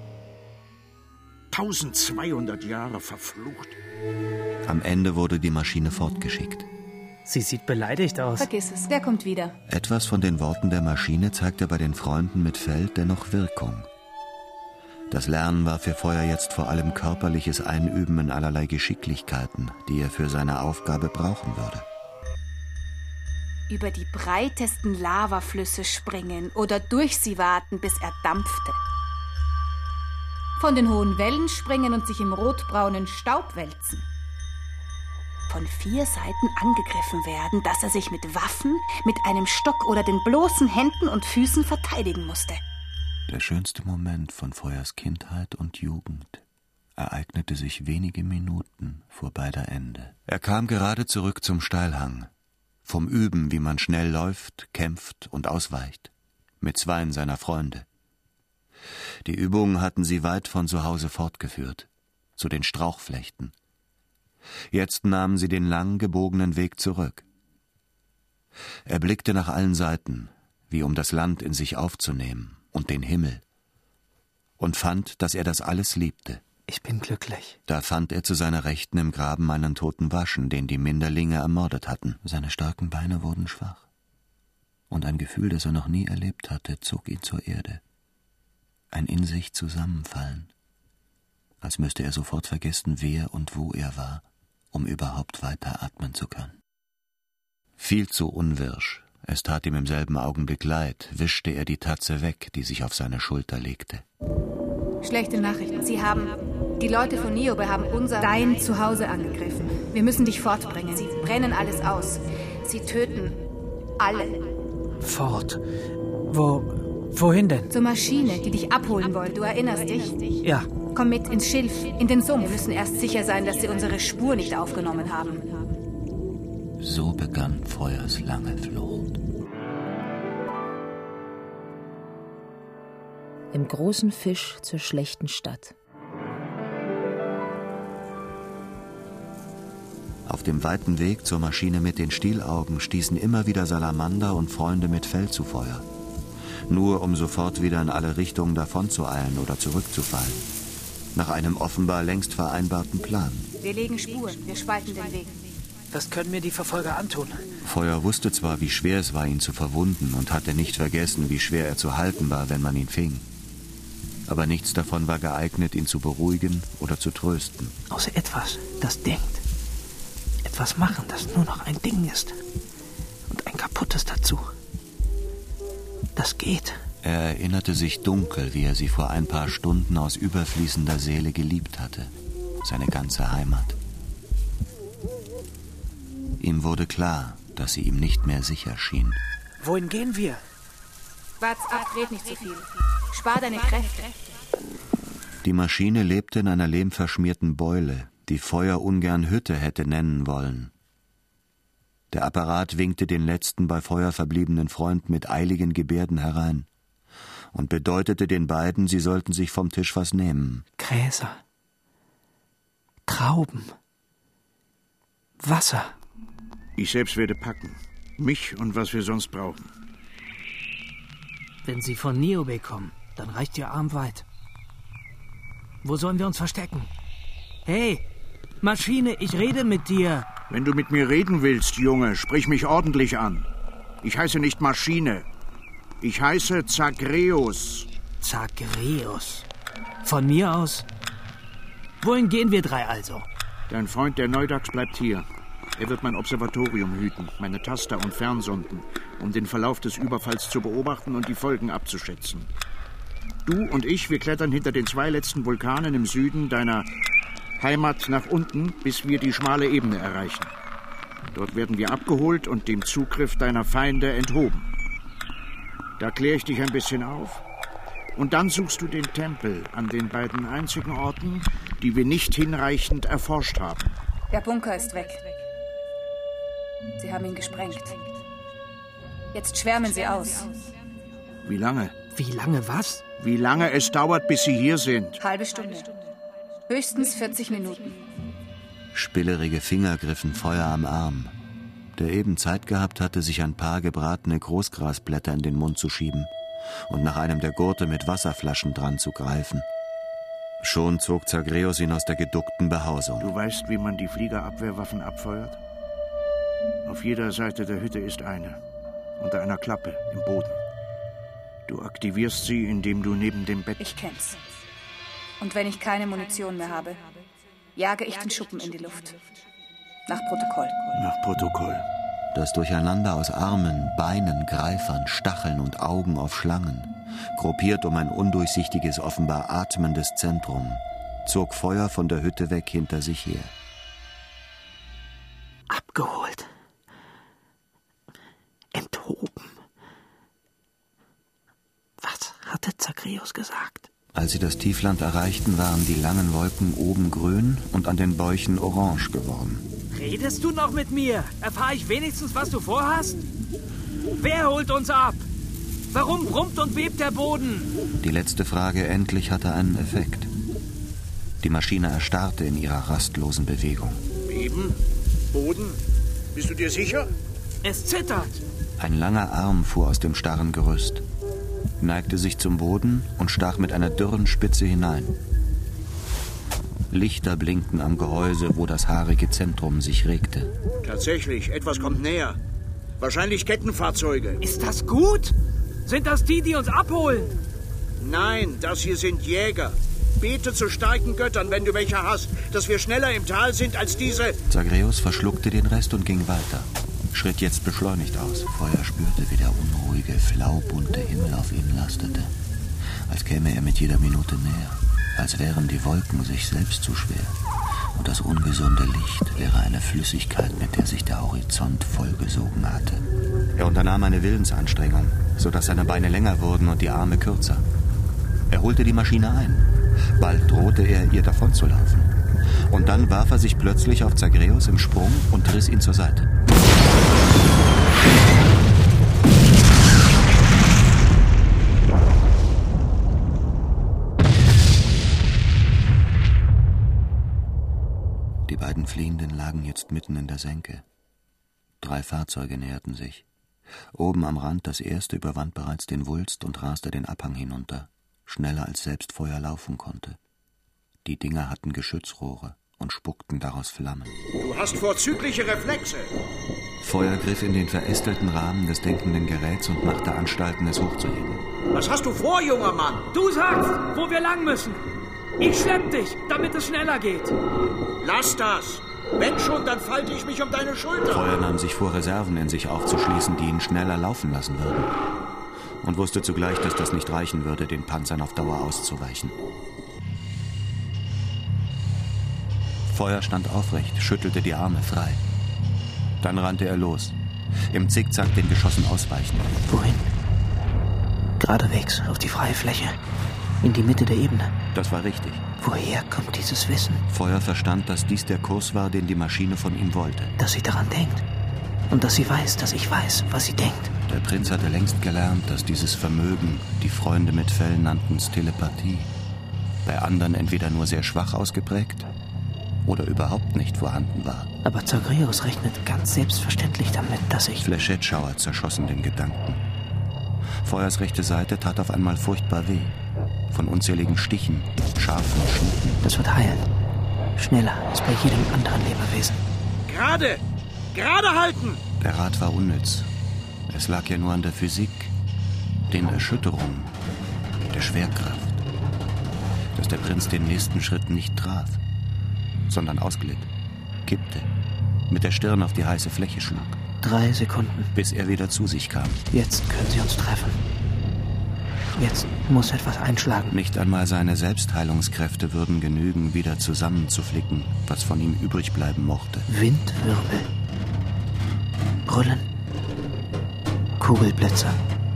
eintausendzweihundert Jahre verflucht. Am Ende wurde die Maschine fortgeschickt. Sie sieht beleidigt aus. Vergiss es, der kommt wieder. Etwas von den Worten der Maschine zeigte bei den Freunden mit Fell dennoch Wirkung. Das Lernen war für Feuer jetzt vor allem körperliches Einüben in allerlei Geschicklichkeiten, die er für seine Aufgabe brauchen würde. Über die breitesten Lavaflüsse springen oder durch sie warten, bis er dampfte. Von den hohen Wellen springen und sich im rotbraunen Staub wälzen. Von vier Seiten angegriffen werden, dass er sich mit Waffen, mit einem Stock oder den bloßen Händen und Füßen verteidigen musste. Der schönste Moment von Feuers Kindheit und Jugend ereignete sich wenige Minuten vor beider Ende. Er kam gerade zurück zum Steilhang, vom Üben, wie man schnell läuft, kämpft und ausweicht, mit zweien seiner Freunde. Die Übungen hatten sie weit von zu Hause fortgeführt, zu den Strauchflechten. Jetzt nahmen sie den lang gebogenen Weg zurück. Er blickte nach allen Seiten, wie um das Land in sich aufzunehmen und den Himmel, und fand, dass er das alles liebte. Ich bin glücklich. Da fand er zu seiner Rechten im Graben einen toten Waschen, den die Minderlinge ermordet hatten. Seine starken Beine wurden schwach. Und ein Gefühl, das er noch nie erlebt hatte, zog ihn zur Erde. Ein in sich Zusammenfallen. Als müsste er sofort vergessen, wer und wo er war, um überhaupt weiter atmen zu können. Viel zu unwirsch, es tat ihm im selben Augenblick leid, wischte er die Tatze weg, die sich auf seine Schulter legte. Schlechte Nachrichten. Sie haben... Die Leute von Niobe haben unser... dein Zuhause angegriffen. Wir müssen dich fortbringen. Sie brennen alles aus. Sie töten alle. Fort? Wo... wohin denn? Zur Maschine, die dich abholen wollte. Du erinnerst dich? Ja. Komm mit ins Schilf, in den Sumpf. Wir müssen erst sicher sein, dass sie unsere Spur nicht aufgenommen haben. So begann Feuers lange Flucht. Im großen Fisch zur schlechten Stadt. Auf dem weiten Weg zur Maschine mit den Stielaugen stießen immer wieder Salamander und Freunde mit Fell zu Feuer. Nur um sofort wieder in alle Richtungen davonzueilen oder zurückzufallen. Nach einem offenbar längst vereinbarten Plan. Wir legen Spuren, wir spalten den Weg. Das können mir die Verfolger antun. Feuer wusste zwar, wie schwer es war, ihn zu verwunden, und hatte nicht vergessen, wie schwer er zu halten war, wenn man ihn fing. Aber nichts davon war geeignet, ihn zu beruhigen oder zu trösten. Außer etwas, das denkt. Etwas machen, das nur noch ein Ding ist. Und ein kaputtes dazu. Das geht. Er erinnerte sich dunkel, wie er sie vor ein paar Stunden aus überfließender Seele geliebt hatte. Seine ganze Heimat. Ihm wurde klar, dass sie ihm nicht mehr sicher schien. Wohin gehen wir? Wart's ab, red nicht zu viel. Spar deine Kräfte. Die Maschine lebte in einer lehmverschmierten Beule, die Feuer ungern Hütte hätte nennen wollen. Der Apparat winkte den letzten bei Feuer verbliebenen Freund mit eiligen Gebärden herein und bedeutete den beiden, sie sollten sich vom Tisch was nehmen. Gräser, Trauben, Wasser. Ich selbst werde packen. Mich und was wir sonst brauchen. Wenn Sie von Niobe kommen, dann reicht Ihr Arm weit. Wo sollen wir uns verstecken? Hey, Maschine, ich rede mit dir. Wenn du mit mir reden willst, Junge, sprich mich ordentlich an. Ich heiße nicht Maschine. Ich heiße Zagreus. Zagreus. Von mir aus? Wohin gehen wir drei also? Dein Freund, der Neudax, bleibt hier. Er wird mein Observatorium hüten, meine Taster und Fernsonden, um den Verlauf des Überfalls zu beobachten und die Folgen abzuschätzen. Du und ich, wir klettern hinter den zwei letzten Vulkanen im Süden deiner Heimat nach unten, bis wir die schmale Ebene erreichen. Dort werden wir abgeholt und dem Zugriff deiner Feinde enthoben. Da kläre ich dich ein bisschen auf. Und dann suchst du den Tempel an den beiden einzigen Orten, die wir nicht hinreichend erforscht haben. Der Bunker ist weg. Sie haben ihn gesprengt. Jetzt schwärmen sie aus. Wie lange? Wie lange was? Wie lange es dauert, bis sie hier sind? Halbe Stunde. Höchstens vierzig Minuten. Spillerige Finger griffen Feuer am Arm, der eben Zeit gehabt hatte, sich ein paar gebratene Großgrasblätter in den Mund zu schieben und nach einem der Gurte mit Wasserflaschen dran zu greifen. Schon zog Zagreus ihn aus der geduckten Behausung. Du weißt, wie man die Fliegerabwehrwaffen abfeuert? Auf jeder Seite der Hütte ist eine, unter einer Klappe im Boden. Du aktivierst sie, indem du neben dem Bett... Ich kenn's. Und wenn ich keine Munition mehr habe, jage ich den Schuppen in die Luft. Nach Protokoll. Nach Protokoll. Das Durcheinander aus Armen, Beinen, Greifern, Stacheln und Augen auf Schlangen, gruppiert um ein undurchsichtiges, offenbar atmendes Zentrum, zog Feuer von der Hütte weg hinter sich her. Abgeholt. Enthoben. Was hatte Zagreus gesagt? Als sie das Tiefland erreichten, waren die langen Wolken oben grün und an den Bäuchen orange geworden. Redest du noch mit mir? Erfahre ich wenigstens, was du vorhast? Wer holt uns ab? Warum brummt und bebt der Boden? Die letzte Frage endlich hatte einen Effekt. Die Maschine erstarrte in ihrer rastlosen Bewegung. Beben? Boden? Bist du dir sicher? Es zittert. Ein langer Arm fuhr aus dem starren Gerüst, neigte sich zum Boden und stach mit einer dürren Spitze hinein. Lichter blinkten am Gehäuse, wo das haarige Zentrum sich regte. Tatsächlich, etwas kommt näher. Wahrscheinlich Kettenfahrzeuge. Ist das gut? Sind das die, die uns abholen? Nein, das hier sind Jäger. Bete zu starken Göttern, wenn du welche hast, dass wir schneller im Tal sind als diese... Zagreus verschluckte den Rest und ging weiter. Schritt jetzt beschleunigt aus. Feuer spürte, wie der unruhige, flaubunte Himmel auf ihn lastete. Als käme er mit jeder Minute näher. Als wären die Wolken sich selbst zu schwer. Und das ungesunde Licht wäre eine Flüssigkeit, mit der sich der Horizont vollgesogen hatte. Er unternahm eine Willensanstrengung, sodass seine Beine länger wurden und die Arme kürzer. Er holte die Maschine ein. Bald drohte er, ihr davonzulaufen. Und dann warf er sich plötzlich auf Zagreus im Sprung und riss ihn zur Seite. Die beiden Fliehenden lagen jetzt mitten in der Senke. Drei Fahrzeuge näherten sich. Oben am Rand das erste überwand bereits den Wulst und raste den Abhang hinunter, schneller als selbst Feuer laufen konnte. Die Dinger hatten Geschützrohre und spuckten daraus Flammen. Du hast vorzügliche Reflexe. Feuer griff in den verästelten Rahmen des denkenden Geräts und machte Anstalten, es hochzuheben. Was hast du vor, junger Mann? Du sagst, wo wir lang müssen. Ich schlepp dich, damit es schneller geht. Lass das. Wenn schon, dann falte ich mich um deine Schulter. Feuer nahm sich vor, Reserven in sich aufzuschließen, die ihn schneller laufen lassen würden. Und wusste zugleich, dass das nicht reichen würde, den Panzern auf Dauer auszuweichen. Feuer stand aufrecht, schüttelte die Arme frei. Dann rannte er los, im Zickzack den Geschossen ausweichend. Wohin? Geradewegs, auf die freie Fläche, in die Mitte der Ebene. Das war richtig. Woher kommt dieses Wissen? Feuer verstand, dass dies der Kurs war, den die Maschine von ihm wollte. Dass sie daran denkt. Und dass sie weiß, dass ich weiß, was sie denkt. Der Prinz hatte längst gelernt, dass dieses Vermögen, die Freunde mit Fell nannten's Telepathie, bei anderen entweder nur sehr schwach ausgeprägt oder überhaupt nicht vorhanden war. Aber Zagreus rechnet ganz selbstverständlich damit, dass ich... Fleschettschauer zerschossen den Gedanken. Feuers rechte Seite tat auf einmal furchtbar weh. Von unzähligen Stichen, scharfen Schnitten. Das wird heilen. Schneller als bei jedem anderen Lebewesen. Gerade! Gerade halten! Der Rat war unnütz. Es lag ja nur an der Physik, den Erschütterungen, der Schwerkraft, dass der Prinz den nächsten Schritt nicht traf, sondern ausglitt, kippte, mit der Stirn auf die heiße Fläche schlug. Drei Sekunden. Bis er wieder zu sich kam. Jetzt können sie uns treffen. Jetzt muss etwas einschlagen. Nicht einmal seine Selbstheilungskräfte würden genügen, wieder zusammenzuflicken, was von ihm übrig bleiben mochte. Windwirbel. Brüllen. Kugelblitze.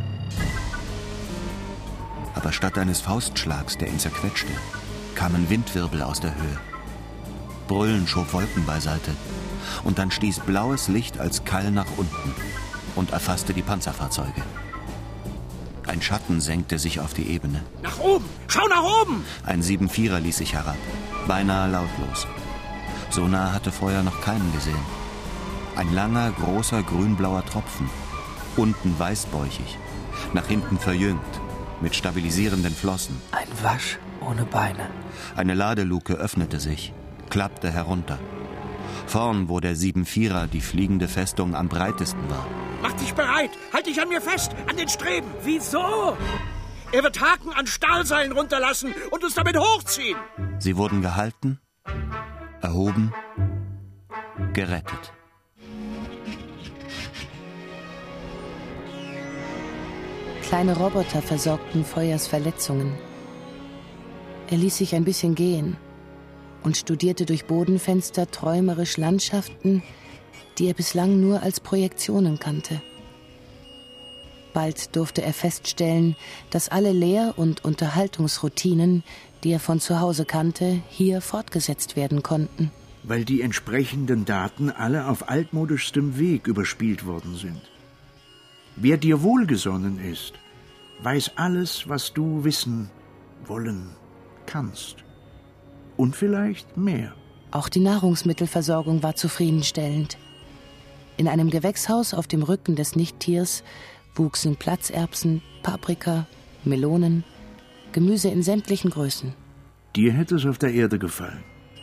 Aber statt eines Faustschlags, der ihn zerquetschte, kamen Windwirbel aus der Höhe. Brüllen schob Wolken beiseite. Und dann stieß blaues Licht als Keil nach unten und erfasste die Panzerfahrzeuge. Ein Schatten senkte sich auf die Ebene. Nach oben! Schau nach oben! Ein sieben Vierer ließ sich herab, beinahe lautlos. So nah hatte Feuer noch keinen gesehen. Ein langer, großer, grünblauer Tropfen. Unten weißbäuchig, nach hinten verjüngt, mit stabilisierenden Flossen. Ein Wasch ohne Beine. Eine Ladeluke öffnete sich, klappte herunter. Vorn, wo der sieben Vierer, die fliegende Festung, am breitesten war. Mach dich bereit! Halt dich an mir fest! An den Streben! Wieso? Er wird Haken an Stahlseilen runterlassen und uns damit hochziehen! Sie wurden gehalten, erhoben, gerettet. Kleine Roboter versorgten Feuers Verletzungen. Er ließ sich ein bisschen gehen und studierte durch Bodenfenster träumerisch Landschaften, die er bislang nur als Projektionen kannte. Bald durfte er feststellen, dass alle Lehr- und Unterhaltungsroutinen, die er von zu Hause kannte, hier fortgesetzt werden konnten. Weil die entsprechenden Daten alle auf altmodischstem Weg überspielt worden sind. Wer dir wohlgesonnen ist, weiß alles, was du wissen wollen kannst. Und vielleicht mehr. Auch die Nahrungsmittelversorgung war zufriedenstellend. In einem Gewächshaus auf dem Rücken des Nichttiers wuchsen Platzerbsen, Paprika, Melonen, Gemüse in sämtlichen Größen. Dir hätte es auf der Erde gefallen.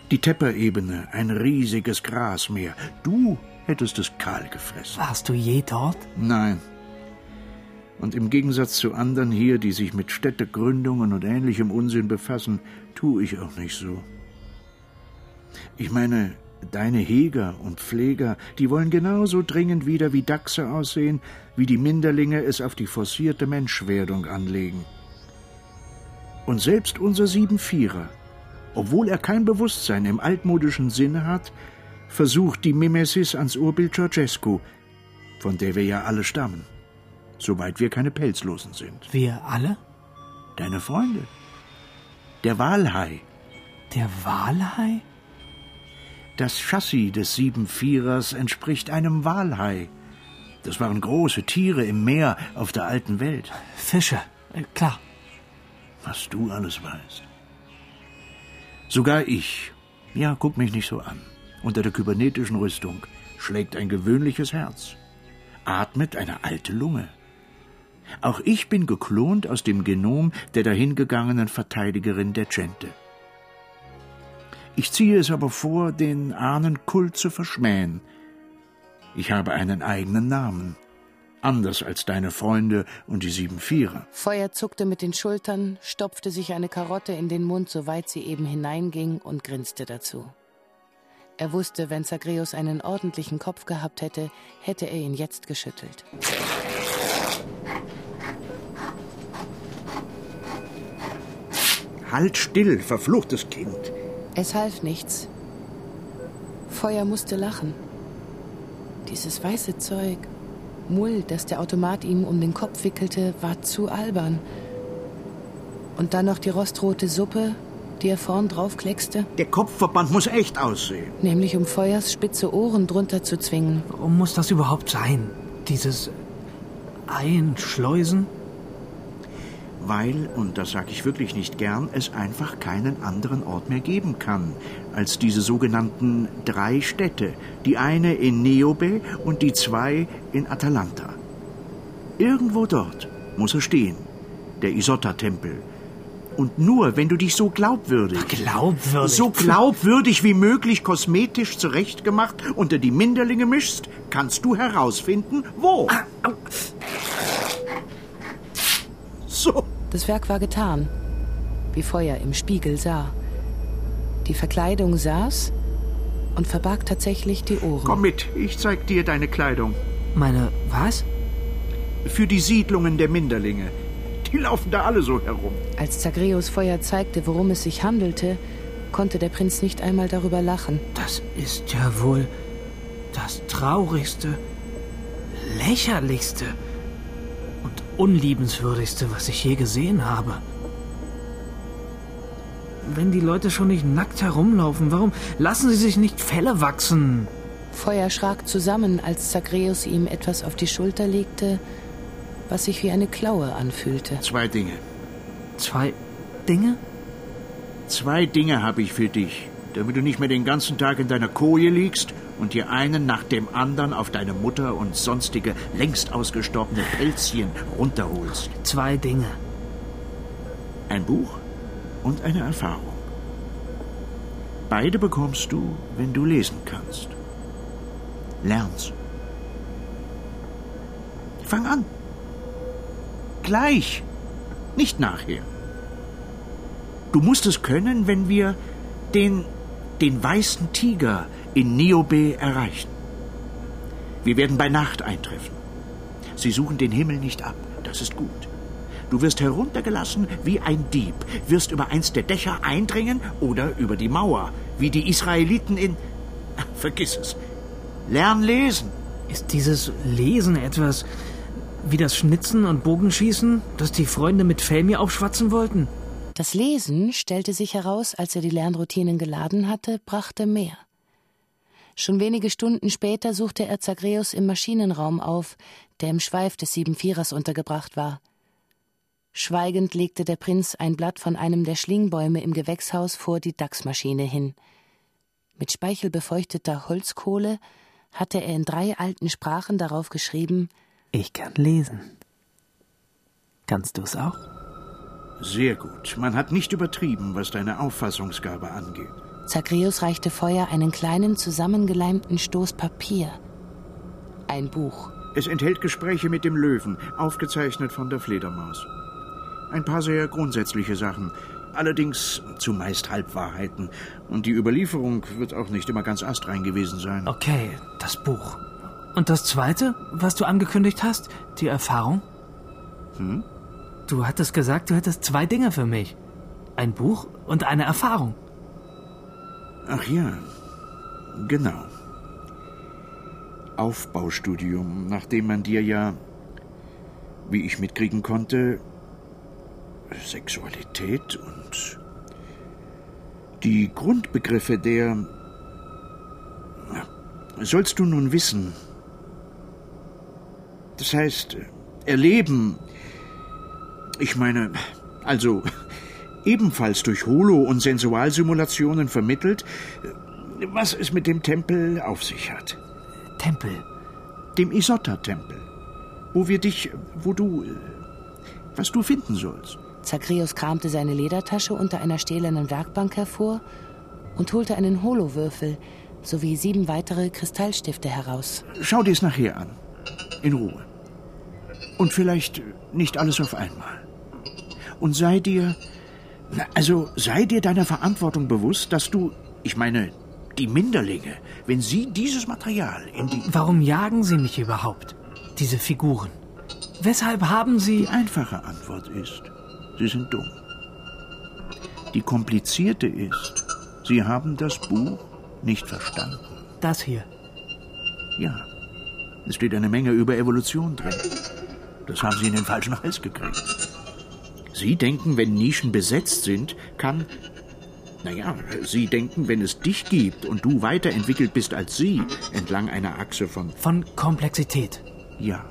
Die Tepperebene, ein riesiges Grasmeer. Du hättest es kahl gefressen. Warst du je dort? Nein. Und im Gegensatz zu anderen hier, die sich mit Städtegründungen und ähnlichem Unsinn befassen, tue ich auch nicht so. Ich meine, deine Heger und Pfleger, die wollen genauso dringend wieder wie Dachse aussehen, wie die Minderlinge es auf die forcierte Menschwerdung anlegen. Und selbst unser Siebenvierer, obwohl er kein Bewusstsein im altmodischen Sinne hat, versucht die Mimesis ans Urbild Ceausescu, von der wir ja alle stammen, soweit wir keine Pelzlosen sind. Wir alle? Deine Freunde. Der Walhai. Der Walhai? Das Chassis des Siebenvierers entspricht einem Walhai. Das waren große Tiere im Meer auf der alten Welt. Fische, äh, klar. Was du alles weißt. Sogar ich, ja, guck mich nicht so an, unter der kybernetischen Rüstung schlägt ein gewöhnliches Herz, atmet eine alte Lunge. Auch ich bin geklont aus dem Genom der dahingegangenen Verteidigerin der Gente. Ich ziehe es aber vor, den Ahnenkult zu verschmähen. Ich habe einen eigenen Namen, anders als deine Freunde und die Siebenvierer. Feuer zuckte mit den Schultern, stopfte sich eine Karotte in den Mund, soweit sie eben hineinging, und grinste dazu. Er wusste, wenn Zagreus einen ordentlichen Kopf gehabt hätte, hätte er ihn jetzt geschüttelt. Halt still, verfluchtes Kind! Es half nichts. Feuer musste lachen. Dieses weiße Zeug, Mull, das der Automat ihm um den Kopf wickelte, war zu albern. Und dann noch die rostrote Suppe, die er vorn drauf kleckste. Der Kopfverband muss echt aussehen. Nämlich um Feuers spitze Ohren drunter zu zwingen. Warum muss das überhaupt sein? Dieses Einschleusen? Weil, und das sage ich wirklich nicht gern, es einfach keinen anderen Ort mehr geben kann als diese sogenannten drei Städte. Die eine in Niobe und die zwei in Atalanta. Irgendwo dort muss er stehen, der Isotta-Tempel. Und nur, wenn du dich so glaubwürdig, glaubwürdig, so glaubwürdig wie möglich kosmetisch zurechtgemacht unter die Minderlinge mischst, kannst du herausfinden, wo. Ah, au. So. Das Werk war getan, wie Feuer im Spiegel sah. Die Verkleidung saß und verbarg tatsächlich die Ohren. Komm mit, ich zeig dir deine Kleidung. Meine, was? Für die Siedlungen der Minderlinge. Die laufen da alle so herum. Als Zagreus Feuer zeigte, worum es sich handelte, konnte der Prinz nicht einmal darüber lachen. Das ist ja wohl das Traurigste, Lächerlichste und Unliebenswürdigste, was ich je gesehen habe. Wenn die Leute schon nicht nackt herumlaufen, warum lassen sie sich nicht Felle wachsen? Feuer schrak zusammen, als Zagreus ihm etwas auf die Schulter legte, was sich wie eine Klaue anfühlte. Zwei Dinge. Zwei Dinge? Zwei Dinge habe ich für dich, damit du nicht mehr den ganzen Tag in deiner Koje liegst und dir einen nach dem anderen auf deine Mutter und sonstige längst ausgestorbene Pelzchen runterholst. Zwei Dinge. Ein Buch und eine Erfahrung. Beide bekommst du, wenn du lesen kannst. Lern's. Fang an. Gleich, nicht nachher. Du musst es können, wenn wir den, den weißen Tiger in Niobe erreichen. Wir werden bei Nacht eintreffen. Sie suchen den Himmel nicht ab, das ist gut. Du wirst heruntergelassen wie ein Dieb, wirst über eins der Dächer eindringen oder über die Mauer, wie die Israeliten in... Ach, vergiss es. Lern lesen. Ist dieses Lesen etwas wie das Schnitzen und Bogenschießen, das die Freunde mit Felmir aufschwatzen wollten? Das Lesen, stellte sich heraus, als er die Lernroutinen geladen hatte, brachte mehr. Schon wenige Stunden später suchte er Zagreus im Maschinenraum auf, der im Schweif des Siebenvierers untergebracht war. Schweigend legte der Prinz ein Blatt von einem der Schlingbäume im Gewächshaus vor die Dachsmaschine hin. Mit speichelbefeuchteter Holzkohle hatte er in drei alten Sprachen darauf geschrieben: Ich kann lesen. Kannst du's auch? Sehr gut. Man hat nicht übertrieben, was deine Auffassungsgabe angeht. Zagreus reichte Feuer einen kleinen, zusammengeleimten Stoß Papier. Ein Buch. Es enthält Gespräche mit dem Löwen, aufgezeichnet von der Fledermaus. Ein paar sehr grundsätzliche Sachen, allerdings zumeist Halbwahrheiten. Und die Überlieferung wird auch nicht immer ganz astrein gewesen sein. Okay, das Buch. Und das Zweite, was du angekündigt hast, die Erfahrung? Hm? Du hattest gesagt, du hättest zwei Dinge für mich. Ein Buch und eine Erfahrung. Ach ja, genau. Aufbaustudium, nachdem man dir ja, wie ich mitkriegen konnte, Sexualität und die Grundbegriffe der... Sollst du nun wissen. Das heißt, erleben. Ich meine, also... ebenfalls durch Holo- und Sensualsimulationen vermittelt, was es mit dem Tempel auf sich hat. Tempel? Dem Isotta-Tempel, wo wir dich, wo du, was du finden sollst. Zagreus kramte seine Ledertasche unter einer stählernen Werkbank hervor und holte einen Holowürfel sowie sieben weitere Kristallstifte heraus. Schau dir es nachher an, in Ruhe. Und vielleicht nicht alles auf einmal. Und sei dir... Also sei dir deiner Verantwortung bewusst, dass du, ich meine, die Minderlinge, wenn sie dieses Material in die... Warum jagen sie mich überhaupt, diese Figuren? Weshalb haben sie... Die einfache Antwort ist, sie sind dumm. Die komplizierte ist, sie haben das Buch nicht verstanden. Das hier? Ja, es steht eine Menge über Evolution drin. Das haben sie in den falschen Hals gekriegt. Sie denken, wenn Nischen besetzt sind, kann... Naja, Sie denken, wenn es dich gibt und du weiterentwickelt bist als sie, entlang einer Achse von... Von Komplexität. Ja.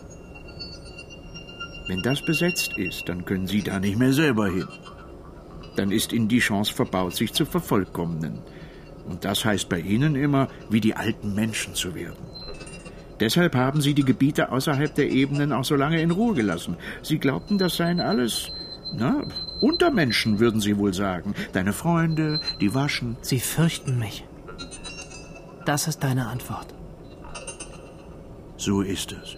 Wenn das besetzt ist, dann können Sie da nicht mehr selber hin. Dann ist Ihnen die Chance verbaut, sich zu vervollkommnen. Und das heißt bei Ihnen immer, wie die alten Menschen zu werden. Deshalb haben Sie die Gebiete außerhalb der Ebenen auch so lange in Ruhe gelassen. Sie glaubten, das seien alles... Na, Untermenschen, würden Sie wohl sagen. Deine Freunde, die waschen. Sie fürchten mich. Das ist deine Antwort. So ist es.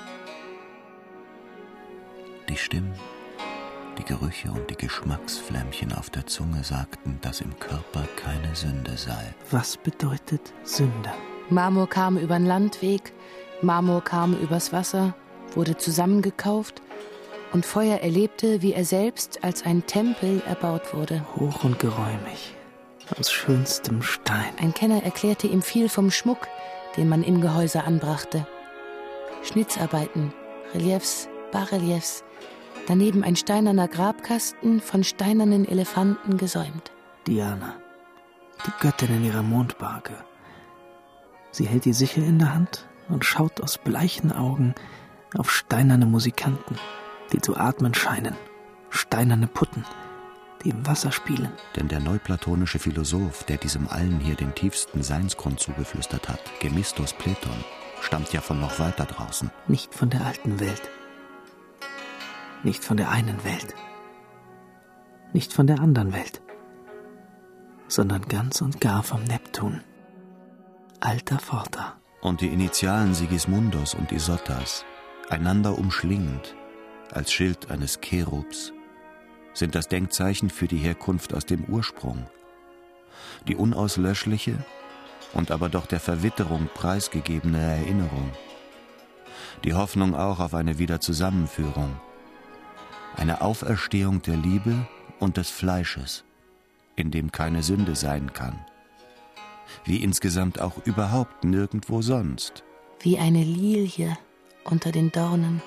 Die Stimmen, die Gerüche und die Geschmacksflämmchen auf der Zunge sagten, dass im Körper keine Sünde sei. Was bedeutet Sünde? Marmor kam über den Landweg, Marmor kam übers Wasser, wurde zusammengekauft und Feuer erlebte, wie er selbst als ein Tempel erbaut wurde. Hoch und geräumig, aus schönstem Stein. Ein Kenner erklärte ihm viel vom Schmuck, den man im Gehäuse anbrachte. Schnitzarbeiten, Reliefs, Bas-Reliefs, daneben ein steinerner Grabkasten von steinernen Elefanten gesäumt. Diana, die Göttin in ihrer Mondbarke. Sie hält die Sichel in der Hand und schaut aus bleichen Augen auf steinerne Musikanten, die zu atmen scheinen, steinerne Putten, die im Wasser spielen. Denn der neuplatonische Philosoph, der diesem allen hier den tiefsten Seinsgrund zugeflüstert hat, Gemistos Platon, stammt ja von noch weiter draußen. Nicht von der alten Welt. Nicht von der einen Welt. Nicht von der anderen Welt. Sondern ganz und gar vom Neptun. Alter Vater. Und die Initialen Sigismundus und Isottas, einander umschlingend, als Schild eines Cherubs, sind das Denkzeichen für die Herkunft aus dem Ursprung. Die unauslöschliche und aber doch der Verwitterung preisgegebene Erinnerung. Die Hoffnung auch auf eine Wiederzusammenführung. Eine Auferstehung der Liebe und des Fleisches, in dem keine Sünde sein kann. Wie insgesamt auch überhaupt nirgendwo sonst. Wie eine Lilie unter den Dornen.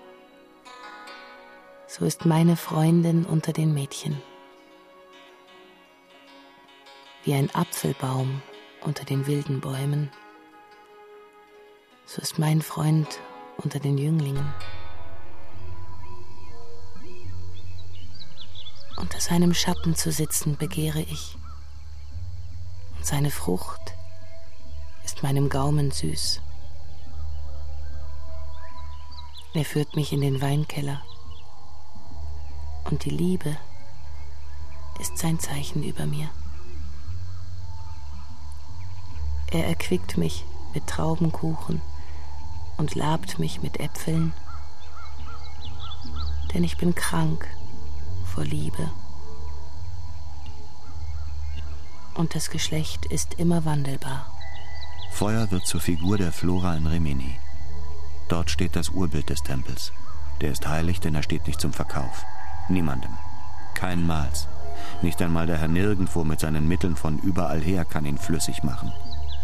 So ist meine Freundin unter den Mädchen. Wie ein Apfelbaum unter den wilden Bäumen. So ist mein Freund unter den Jünglingen. Unter seinem Schatten zu sitzen begehre ich. Und seine Frucht ist meinem Gaumen süß. Er führt mich in den Weinkeller. Und die Liebe ist sein Zeichen über mir. Er erquickt mich mit Traubenkuchen und labt mich mit Äpfeln, denn ich bin krank vor Liebe. Und das Geschlecht ist immer wandelbar. Feuer wird zur Figur der Flora in Rimini. Dort steht das Urbild des Tempels. Der ist heilig, denn er steht nicht zum Verkauf. Niemandem. Keinmals. Nicht einmal der Herr Nirgendwo mit seinen Mitteln von überall her kann ihn flüssig machen.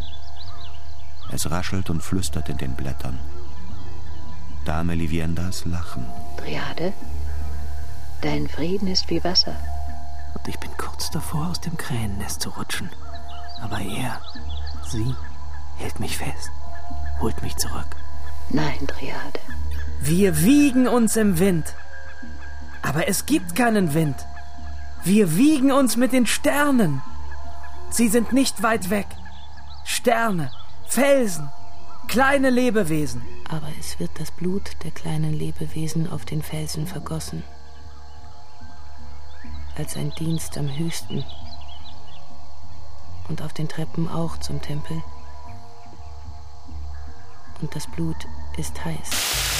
Es raschelt und flüstert in den Blättern. Dame Liviendas lachen. Dryade, dein Frieden ist wie Wasser. Und ich bin kurz davor, aus dem Krähennest zu rutschen. Aber er, sie, hält mich fest, holt mich zurück. Nein, Dryade. Wir wiegen uns im Wind. Aber es gibt keinen Wind. Wir wiegen uns mit den Sternen. Sie sind nicht weit weg. Sterne, Felsen, kleine Lebewesen. Aber es wird das Blut der kleinen Lebewesen auf den Felsen vergossen. Als ein Dienst am Höchsten. Und auf den Treppen auch zum Tempel. Und das Blut ist heiß.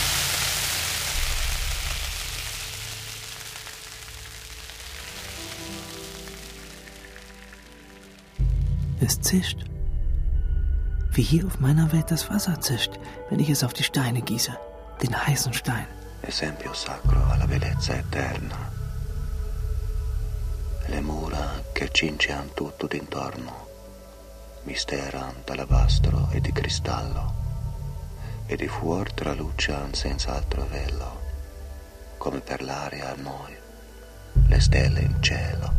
Es zischt. Wie hier auf meiner Welt das Wasser zischt, wenn ich es auf die Steine gieße, den heißen Stein. Esempio sacro alla bellezza eterna. Le mura che cincean tutto d'intorno, misteran d'alabastro e di cristallo, e di fuor tralucian senza altro velo, come per l'aria a noi, le stelle in cielo.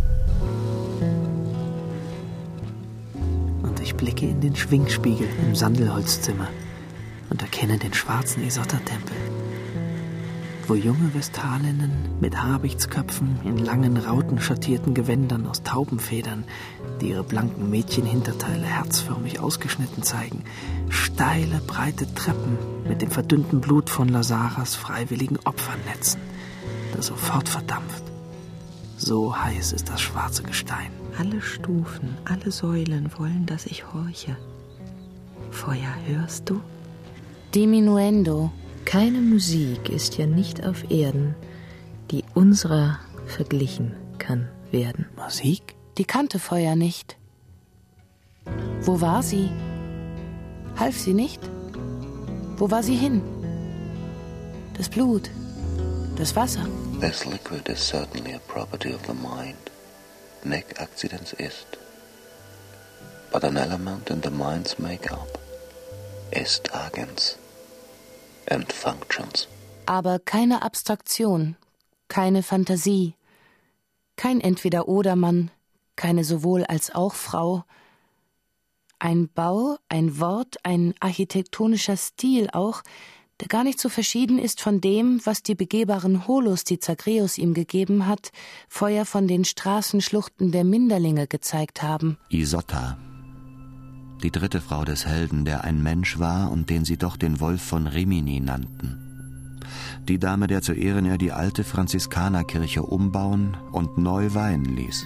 Und ich blicke in den Schwingspiegel im Sandelholzzimmer und erkenne den schwarzen Isotta-Tempel, wo junge Vestalinnen mit Habichtsköpfen in langen, rautenschattierten Gewändern aus Taubenfedern, die ihre blanken Mädchenhinterteile herzförmig ausgeschnitten zeigen, steile, breite Treppen mit dem verdünnten Blut von Lasaras freiwilligen Opfern netzen, das sofort verdampft. So heiß ist das schwarze Gestein. Alle Stufen, alle Säulen wollen, dass ich horche. Feuer, hörst du? Diminuendo. Keine Musik ist ja nicht auf Erden, die unserer verglichen kann werden. Musik? Die kannte Feuer nicht. Wo war sie? Half sie nicht? Wo war sie hin? Das Blut, das Wasser. This liquid is certainly a property of the mind. Nec accidens ist. But an element in the mind's make-up. Est agens. And functions. Aber keine Abstraktion, keine Fantasie, kein Entweder-Oder-Mann, keine Sowohl-als-auch-Frau. Ein Bau, ein Wort, ein architektonischer Stil auch, der gar nicht so verschieden ist von dem, was die begehbaren Holos, die Zagreus ihm gegeben hat, Feuer von den Straßenschluchten der Minderlinge gezeigt haben. Isotta, die dritte Frau des Helden, der ein Mensch war und den sie doch den Wolf von Rimini nannten. Die Dame, der zu Ehren er die alte Franziskanerkirche umbauen und neu weihen ließ.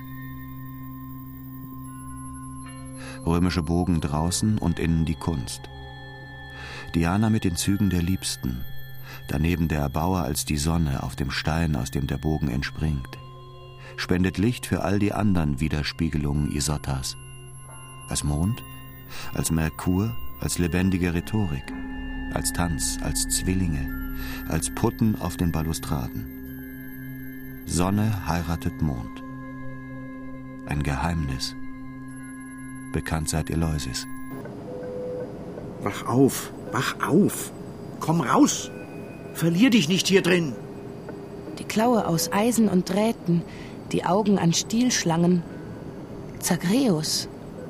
Römische Bogen draußen und innen die Kunst. Diana mit den Zügen der Liebsten, daneben der Erbauer als die Sonne auf dem Stein, aus dem der Bogen entspringt. Spendet Licht für all die anderen Widerspiegelungen Isottas. Als Mond, als Merkur, als lebendige Rhetorik, als Tanz, als Zwillinge, als Putten auf den Balustraden. Sonne heiratet Mond. Ein Geheimnis. Bekannt seit Eleusis. Wach auf, wach auf. Komm raus. Verlier dich nicht hier drin. Die Klaue aus Eisen und Drähten, die Augen an Stielschlangen. Zagreus.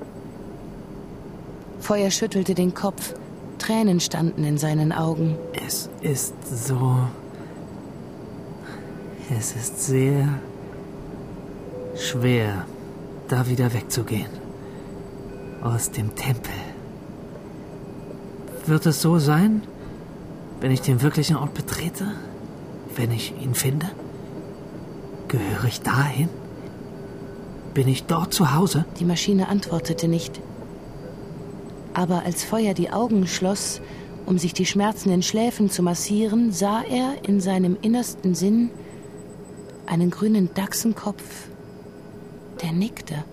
Feuer schüttelte den Kopf. Tränen standen in seinen Augen. Es ist so... Es ist sehr schwer, da wieder wegzugehen. Aus dem Tempel. Wird es so sein, wenn ich den wirklichen Ort betrete? Wenn ich ihn finde? Gehöre ich dahin? Bin ich dort zu Hause? Die Maschine antwortete nicht. Aber als Feuer die Augen schloss, um sich die schmerzenden Schläfen zu massieren, sah er in seinem innersten Sinn einen grünen Dachsenkopf, der nickte.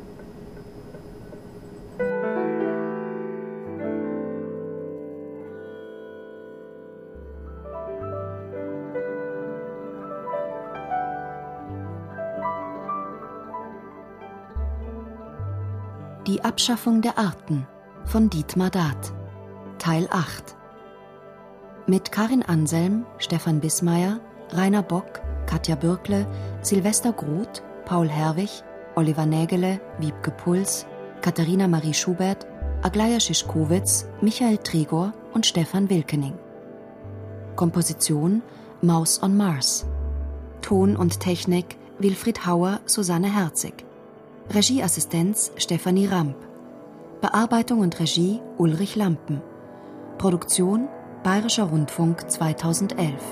Die Abschaffung der Arten von Dietmar Dath, Teil acht. Mit Karin Anselm, Stefan Bismayer, Rainer Bock, Katja Bürkle, Silvester Groth, Paul Herwig, Oliver Nägele, Wiebke Puls, Katharina Marie Schubert, Aglaja Schischkowitz, Michael Tregor und Stefan Wilkening. Komposition Maus on Mars. Ton und Technik Wilfried Hauer, Susanne Herzig. Regieassistenz Stefanie Ramp. Bearbeitung und Regie Ulrich Lampen. Produktion Bayerischer Rundfunk zweitausendelf.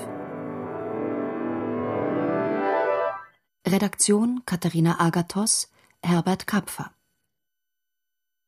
Redaktion Katharina Agathos, Herbert Kapfer.